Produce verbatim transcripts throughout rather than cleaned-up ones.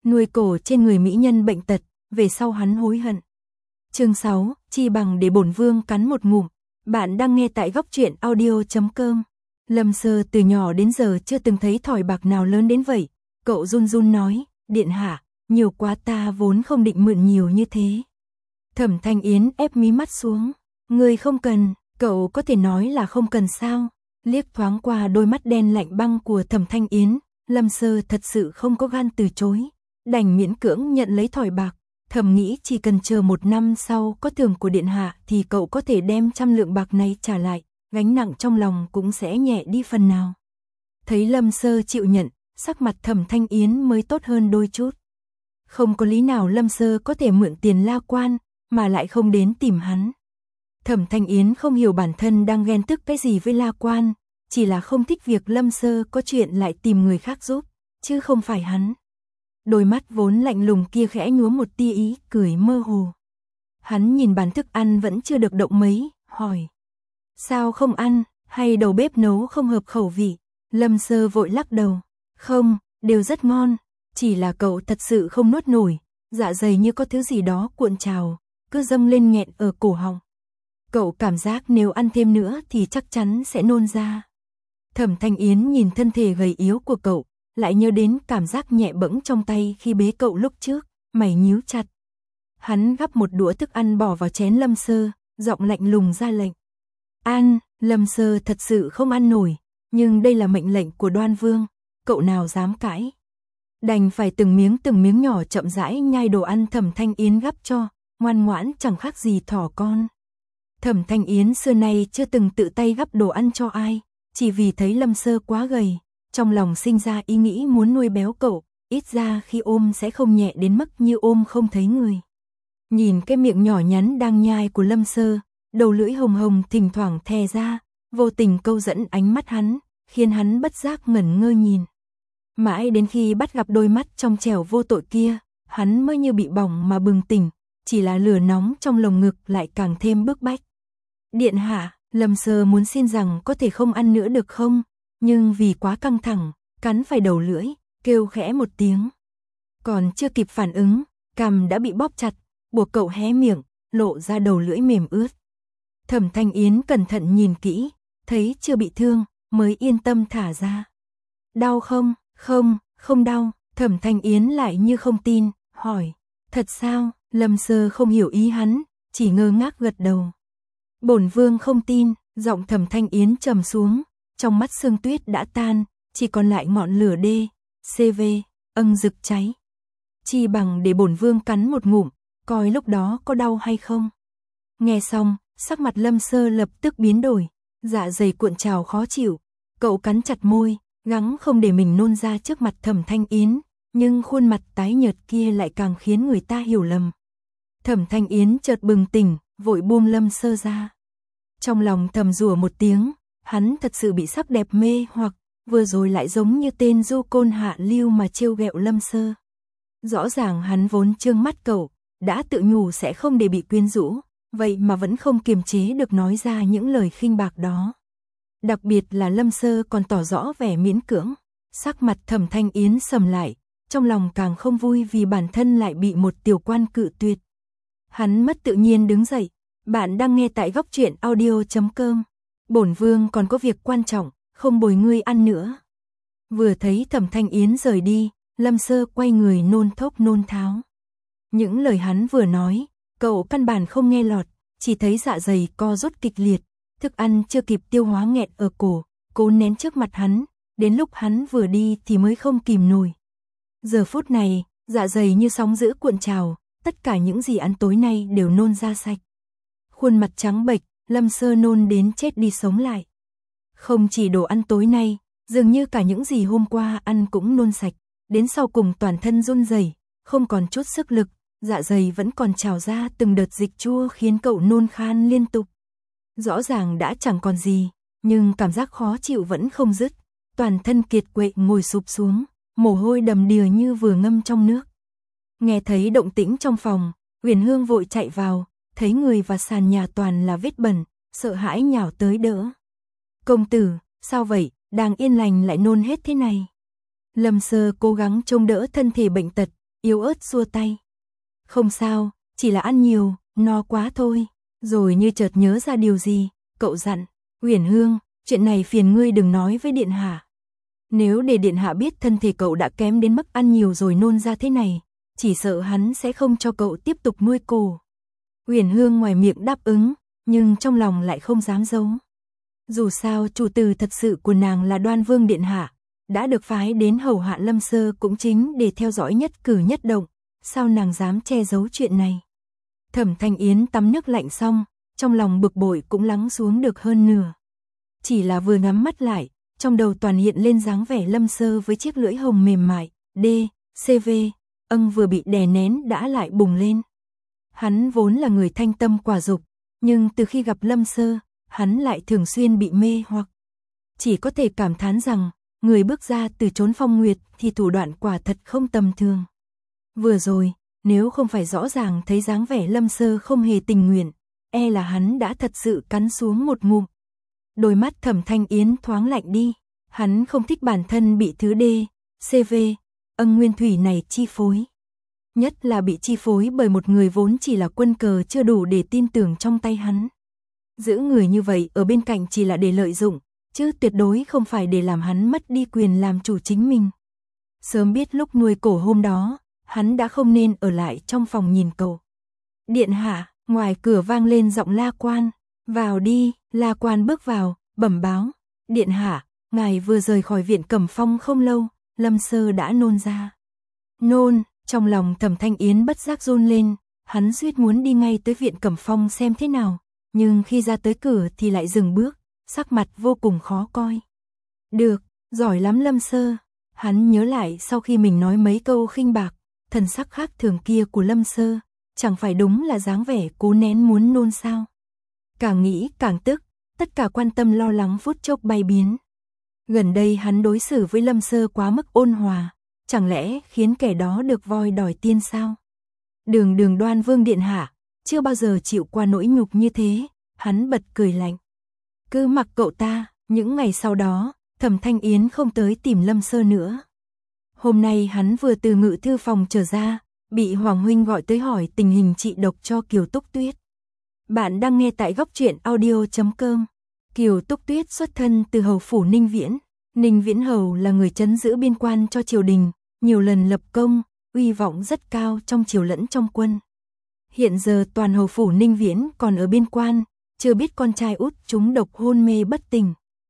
nuôi cổ trên người mỹ nhân bệnh tật, về sau hắn hối hận. Chương sáu, chi bằng để bổn vương cắn một ngụm. Bạn đang nghe tại góc truyện audio chấm com. Lâm Sơ từ nhỏ đến giờ chưa từng thấy thỏi bạc nào lớn đến vậy. Cậu run run nói, điện hạ, nhiều quá, ta vốn không định mượn nhiều như thế. Thẩm Thanh Yến ép mí mắt xuống. Người không cần, cậu có thể nói là không cần sao? Liếc thoáng qua đôi mắt đen lạnh băng của Thẩm Thanh Yến, Lâm Sơ thật sự không có gan từ chối, đành miễn cưỡng nhận lấy thỏi bạc. Thầm nghĩ chỉ cần chờ một năm sau có thưởng của điện hạ thì cậu có thể đem trăm lượng bạc này trả lại, gánh nặng trong lòng cũng sẽ nhẹ đi phần nào. Thấy Lâm Sơ chịu nhận, sắc mặt Thẩm Thanh Yến mới tốt hơn đôi chút. Không có lý nào Lâm Sơ có thể mượn tiền La Quan, mà lại không đến tìm hắn. Thẩm Thanh Yến không hiểu bản thân đang ghen tức cái gì với La Quan, chỉ là không thích việc Lâm Sơ có chuyện lại tìm người khác giúp, chứ không phải hắn. Đôi mắt vốn lạnh lùng kia khẽ nhuốm một tia ý cười mơ hồ. Hắn nhìn bàn thức ăn vẫn chưa được động mấy, hỏi: sao không ăn, hay đầu bếp nấu không hợp khẩu vị? Lâm Sơ vội lắc đầu: không, đều rất ngon, chỉ là cậu thật sự không nuốt nổi, dạ dày như có thứ gì đó cuộn trào, cứ dâng lên nghẹn ở cổ họng. Cậu cảm giác nếu ăn thêm nữa thì chắc chắn sẽ nôn ra. Thẩm Thanh Yến nhìn thân thể gầy yếu của cậu, lại nhớ đến cảm giác nhẹ bẫng trong tay khi bế cậu lúc trước, mày nhíu chặt. Hắn gắp một đũa thức ăn bỏ vào chén Lâm Sơ, giọng lạnh lùng ra lệnh: ăn. Lâm Sơ thật sự không ăn nổi, nhưng đây là mệnh lệnh của Đoan Vương, cậu nào dám cãi. Đành phải từng miếng từng miếng nhỏ chậm rãi nhai đồ ăn Thẩm Thanh Yến gắp cho, ngoan ngoãn chẳng khác gì thỏ con. Thẩm Thanh Yến xưa nay chưa từng tự tay gắp đồ ăn cho ai, chỉ vì thấy Lâm Sơ quá gầy, trong lòng sinh ra ý nghĩ muốn nuôi béo cậu, ít ra khi ôm sẽ không nhẹ đến mức như ôm không thấy người. Nhìn cái miệng nhỏ nhắn đang nhai của Lâm Sơ, đầu lưỡi hồng hồng thỉnh thoảng thè ra, vô tình câu dẫn ánh mắt hắn, khiến hắn bất giác ngẩn ngơ nhìn. Mãi đến khi bắt gặp đôi mắt trong trẻo vô tội kia, hắn mới như bị bỏng mà bừng tỉnh, chỉ là lửa nóng trong lồng ngực lại càng thêm bức bách. Điện hạ, Lâm Sơ muốn xin rằng có thể không ăn nữa được không? Nhưng vì quá căng thẳng, cắn phải đầu lưỡi, kêu khẽ một tiếng. Còn chưa kịp phản ứng, cằm đã bị bóp chặt, buộc cậu hé miệng, lộ ra đầu lưỡi mềm ướt. Thẩm Thanh Yến cẩn thận nhìn kỹ, thấy chưa bị thương, mới yên tâm thả ra. Đau không? Không, không đau. Thẩm Thanh Yến lại như không tin, hỏi: thật sao? Lâm Sơ không hiểu ý hắn, chỉ ngơ ngác gật đầu. Bổn vương không tin. Giọng Thẩm Thanh Yến trầm xuống, trong mắt sương tuyết đã tan, chỉ còn lại ngọn lửa đê, xê vê, âng rực cháy. Chi bằng để bổn vương cắn một ngụm, coi lúc đó có đau hay không. Nghe xong, sắc mặt Lâm Sơ lập tức biến đổi, dạ dày cuộn trào khó chịu, cậu cắn chặt môi, gắng không để mình nôn ra trước mặt Thẩm Thanh Yến, nhưng khuôn mặt tái nhợt kia lại càng khiến người ta hiểu lầm. Thẩm Thanh Yến chợt bừng tỉnh, vội buông Lâm Sơ ra. Trong lòng thầm rủa một tiếng, hắn thật sự bị sắc đẹp mê hoặc, vừa rồi lại giống như tên du côn hạ lưu mà trêu ghẹo Lâm Sơ. Rõ ràng hắn vốn trương mắt cậu, đã tự nhủ sẽ không để bị quyến rũ, vậy mà vẫn không kiềm chế được nói ra những lời khinh bạc đó. Đặc biệt là Lâm Sơ còn tỏ rõ vẻ miễn cưỡng, sắc mặt Thẩm Thanh Yến sầm lại, trong lòng càng không vui vì bản thân lại bị một tiểu quan cự tuyệt. Hắn mất tự nhiên đứng dậy. Bạn đang nghe tại góc truyện audio chấm com. Bổn vương còn có việc quan trọng, không bồi ngươi ăn nữa. Vừa thấy Thẩm Thanh Yến rời đi, Lâm Sơ quay người nôn thốc nôn tháo. Những lời hắn vừa nói, cậu căn bản không nghe lọt, chỉ thấy dạ dày co rút kịch liệt, thức ăn chưa kịp tiêu hóa nghẹn ở cổ, cố nén trước mặt hắn, đến lúc hắn vừa đi thì mới không kìm nổi. Giờ phút này, dạ dày như sóng dữ cuộn trào, tất cả những gì ăn tối nay đều nôn ra sạch. Khuôn mặt trắng bệch, Lâm Sơ nôn đến chết đi sống lại. Không chỉ đồ ăn tối nay, dường như cả những gì hôm qua ăn cũng nôn sạch, đến sau cùng toàn thân run rẩy, không còn chút sức lực, dạ dày vẫn còn trào ra từng đợt dịch chua khiến cậu nôn khan liên tục. Rõ ràng đã chẳng còn gì, nhưng cảm giác khó chịu vẫn không dứt, toàn thân kiệt quệ ngồi sụp xuống, mồ hôi đầm đìa như vừa ngâm trong nước. Nghe thấy động tĩnh trong phòng, Uyển Hương vội chạy vào, thấy người và sàn nhà toàn là vết bẩn, sợ hãi nhào tới đỡ. Công tử, sao vậy, đang yên lành lại nôn hết thế này? Lâm Sơ cố gắng trông đỡ thân thể bệnh tật, yếu ớt xua tay. Không sao, chỉ là ăn nhiều, no quá thôi. Rồi như chợt nhớ ra điều gì, cậu dặn, Uyển Hương, chuyện này phiền ngươi đừng nói với điện hạ. Nếu để điện hạ biết thân thể cậu đã kém đến mức ăn nhiều rồi nôn ra thế này, chỉ sợ hắn sẽ không cho cậu tiếp tục nuôi cô. Uyển Hương ngoài miệng đáp ứng, nhưng trong lòng lại không dám giấu. Dù sao chủ tử thật sự của nàng là Đoan Vương điện hạ, đã được phái đến hầu hạ Lâm Sơ cũng chính để theo dõi nhất cử nhất động, sao nàng dám che giấu chuyện này. Thẩm Thanh Yến tắm nước lạnh xong, trong lòng bực bội cũng lắng xuống được hơn nửa. Chỉ là vừa ngắm mắt lại, trong đầu toàn hiện lên dáng vẻ Lâm Sơ với chiếc lưỡi hồng mềm mại, D, C V, âng vừa bị đè nén đã lại bùng lên. Hắn vốn là người thanh tâm quả dục, nhưng từ khi gặp Lâm Sơ, hắn lại thường xuyên bị mê hoặc. Chỉ có thể cảm thán rằng, người bước ra từ chốn phong nguyệt thì thủ đoạn quả thật không tầm thường. Vừa rồi, nếu không phải rõ ràng thấy dáng vẻ Lâm Sơ không hề tình nguyện, e là hắn đã thật sự cắn xuống một ngụm. Đôi mắt Thẩm Thanh Yến thoáng lạnh đi, hắn không thích bản thân bị thứ D, C V, âng nguyên thủy này chi phối. Nhất là bị chi phối bởi một người vốn chỉ là quân cờ chưa đủ để tin tưởng trong tay hắn. Giữ người như vậy ở bên cạnh chỉ là để lợi dụng, chứ tuyệt đối không phải để làm hắn mất đi quyền làm chủ chính mình. Sớm biết lúc nuôi cổ hôm đó, hắn đã không nên ở lại trong phòng nhìn cậu. Điện hạ, ngoài cửa vang lên giọng La Quan. Vào đi, La Quan bước vào, bẩm báo. Điện hạ, ngài vừa rời khỏi viện Cẩm Phong không lâu, Lâm Sơ đã nôn ra. Nôn, trong lòng Thẩm Thanh Yến bất giác run lên, hắn suýt muốn đi ngay tới viện Cẩm Phong xem thế nào, nhưng khi ra tới cửa thì lại dừng bước, sắc mặt vô cùng khó coi. Được, giỏi lắm Lâm Sơ. Hắn nhớ lại sau khi mình nói mấy câu khinh bạc, thần sắc khác thường kia của Lâm Sơ, chẳng phải đúng là dáng vẻ cố nén muốn nôn sao. Càng nghĩ càng tức, tất cả quan tâm lo lắng phút chốc bay biến. Gần đây hắn đối xử với Lâm Sơ quá mức ôn hòa, chẳng lẽ khiến kẻ đó được voi đòi tiên sao? Đường đường Đoan Vương điện hạ, chưa bao giờ chịu qua nỗi nhục như thế, hắn bật cười lạnh. Cứ mặc cậu ta, những ngày sau đó, Thẩm Thanh Yến không tới tìm Lâm Sơ nữa. Hôm nay hắn vừa từ ngự thư phòng trở ra, bị Hoàng huynh gọi tới hỏi tình hình trị độc cho Kiều Túc Tuyết. Bạn đang nghe tại góc truyện audio chấm com. Kiều Túc Tuyết xuất thân từ hầu phủ Ninh Viễn. Ninh Viễn hầu là người trấn giữ biên quan cho triều đình, nhiều lần lập công, uy vọng rất cao trong triều lẫn trong quân. Hiện giờ toàn hầu phủ Ninh Viễn còn ở biên quan, chưa biết con trai út trúng độc hôn mê bất tỉnh.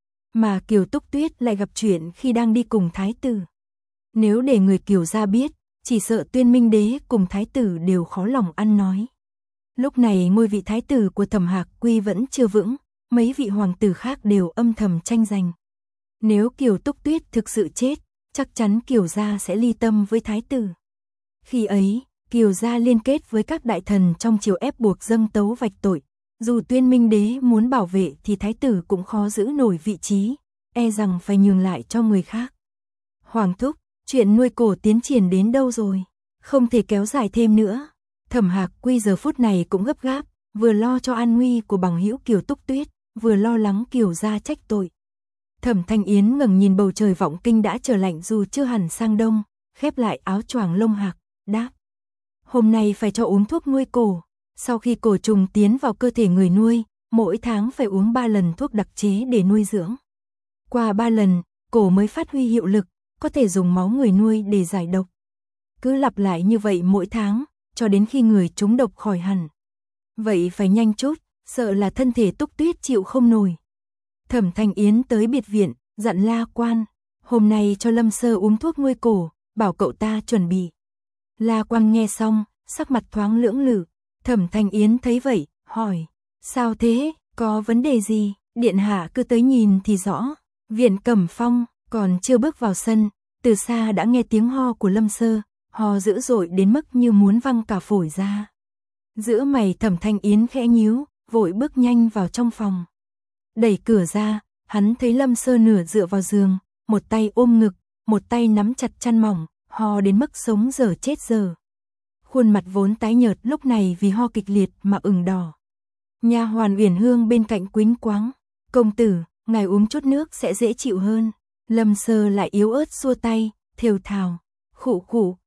Mà Kiều Túc Tuyết lại gặp chuyện khi đang đi cùng thái tử. Nếu để người Kiều gia biết, chỉ sợ Tuyên Minh đế cùng thái tử đều khó lòng ăn nói. Lúc này ngôi vị thái tử của Thẩm Hạc Quy vẫn chưa vững, mấy vị hoàng tử khác đều âm thầm tranh giành. Nếu Kiều Túc Tuyết thực sự chết, chắc chắn Kiều gia sẽ ly tâm với thái tử. Khi ấy, Kiều gia liên kết với các đại thần trong triều ép buộc dâng tấu vạch tội. Dù Tuyên Minh đế muốn bảo vệ thì thái tử cũng khó giữ nổi vị trí, e rằng phải nhường lại cho người khác. Hoàng thúc, chuyện nuôi cổ tiến triển đến đâu rồi? Không thể kéo dài thêm nữa. Thẩm Hạc Quy giờ phút này cũng gấp gáp, vừa lo cho an nguy của bằng hữu Kiều Túc Tuyết, vừa lo lắng Kiều gia trách tội. Thẩm Thanh Yến ngẩng nhìn bầu trời vọng kinh đã trở lạnh dù chưa hẳn sang đông, khép lại áo choàng lông hạc, đáp. Hôm nay phải cho uống thuốc nuôi cổ. Sau khi cổ trùng tiến vào cơ thể người nuôi, mỗi tháng phải uống ba lần thuốc đặc chế để nuôi dưỡng. Qua ba lần, cổ mới phát huy hiệu lực, có thể dùng máu người nuôi để giải độc. Cứ lặp lại như vậy mỗi tháng, cho đến khi người trúng độc khỏi hẳn. Vậy phải nhanh chút, sợ là thân thể Túc Tuyết chịu không nổi. Thẩm Thanh Yến tới biệt viện, dặn La Quan, hôm nay cho Lâm Sơ uống thuốc nuôi cổ, bảo cậu ta chuẩn bị. La Quan nghe xong, sắc mặt thoáng lưỡng lự. Thẩm Thanh Yến thấy vậy, hỏi, sao thế, có vấn đề gì? Điện hạ cứ tới nhìn thì rõ. Viện Cẩm Phong, còn chưa bước vào sân, từ xa đã nghe tiếng ho của Lâm Sơ, ho dữ dội đến mức như muốn văng cả phổi ra. Giữa mày Thẩm Thanh Yến khẽ nhíu, vội bước nhanh vào trong phòng. Đẩy cửa ra, hắn thấy Lâm Sơ nửa dựa vào giường, một tay ôm ngực, một tay nắm chặt chăn mỏng, ho đến mức sống dở chết dở. Khuôn mặt vốn tái nhợt lúc này vì ho kịch liệt mà ửng đỏ. Nha hoàn Uyển Hương bên cạnh quýnh quáng, công tử, ngài uống chút nước sẽ dễ chịu hơn. Lâm Sơ lại yếu ớt xua tay, thều thào, khụ khụ,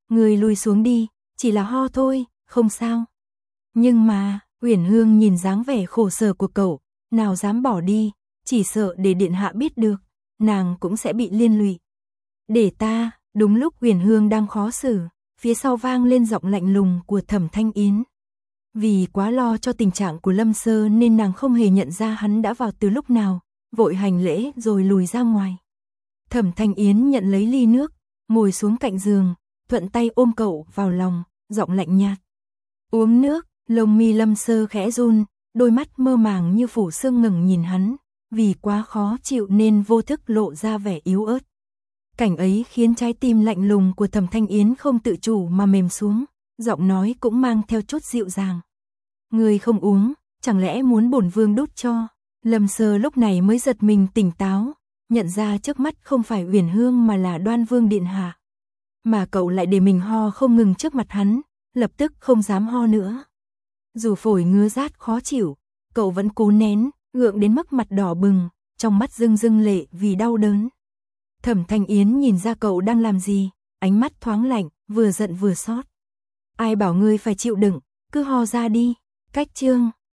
Người lùi xuống đi, chỉ là ho thôi, không sao. Nhưng mà, Uyển Hương nhìn dáng vẻ khổ sở của cậu, nào dám bỏ đi, chỉ sợ để điện hạ biết được, nàng cũng sẽ bị liên lụy. Để ta, đúng lúc Uyển Hương đang khó xử, phía sau vang lên giọng lạnh lùng của Thẩm Thanh Yến. Vì quá lo cho tình trạng của Lâm Sơ nên nàng không hề nhận ra hắn đã vào từ lúc nào, vội hành lễ rồi lùi ra ngoài. Thẩm Thanh Yến nhận lấy ly nước, ngồi xuống cạnh giường, thuận tay ôm cậu vào lòng, giọng lạnh nhạt. Uống nước, lông mi Lâm Sơ khẽ run, đôi mắt mơ màng như phủ sương ngẩng nhìn hắn, vì quá khó chịu nên vô thức lộ ra vẻ yếu ớt. Cảnh ấy khiến trái tim lạnh lùng của Thẩm Thanh Yến không tự chủ mà mềm xuống, giọng nói cũng mang theo chút dịu dàng. Người không uống, chẳng lẽ muốn bổn vương đút cho? Lâm Sơ lúc này mới giật mình tỉnh táo, nhận ra trước mắt không phải Uyển Hương mà là Đoan Vương điện hạ. Mà cậu lại để mình ho không ngừng trước mặt hắn, lập tức không dám ho nữa. Dù phổi ngứa rát khó chịu, cậu vẫn cố nén, gượng đến mức mặt đỏ bừng, trong mắt rưng rưng lệ vì đau đớn. Thẩm Thanh Yến nhìn ra cậu đang làm gì, ánh mắt thoáng lạnh, vừa giận vừa xót. Ai bảo ngươi phải chịu đựng, cứ ho ra đi. Cách chương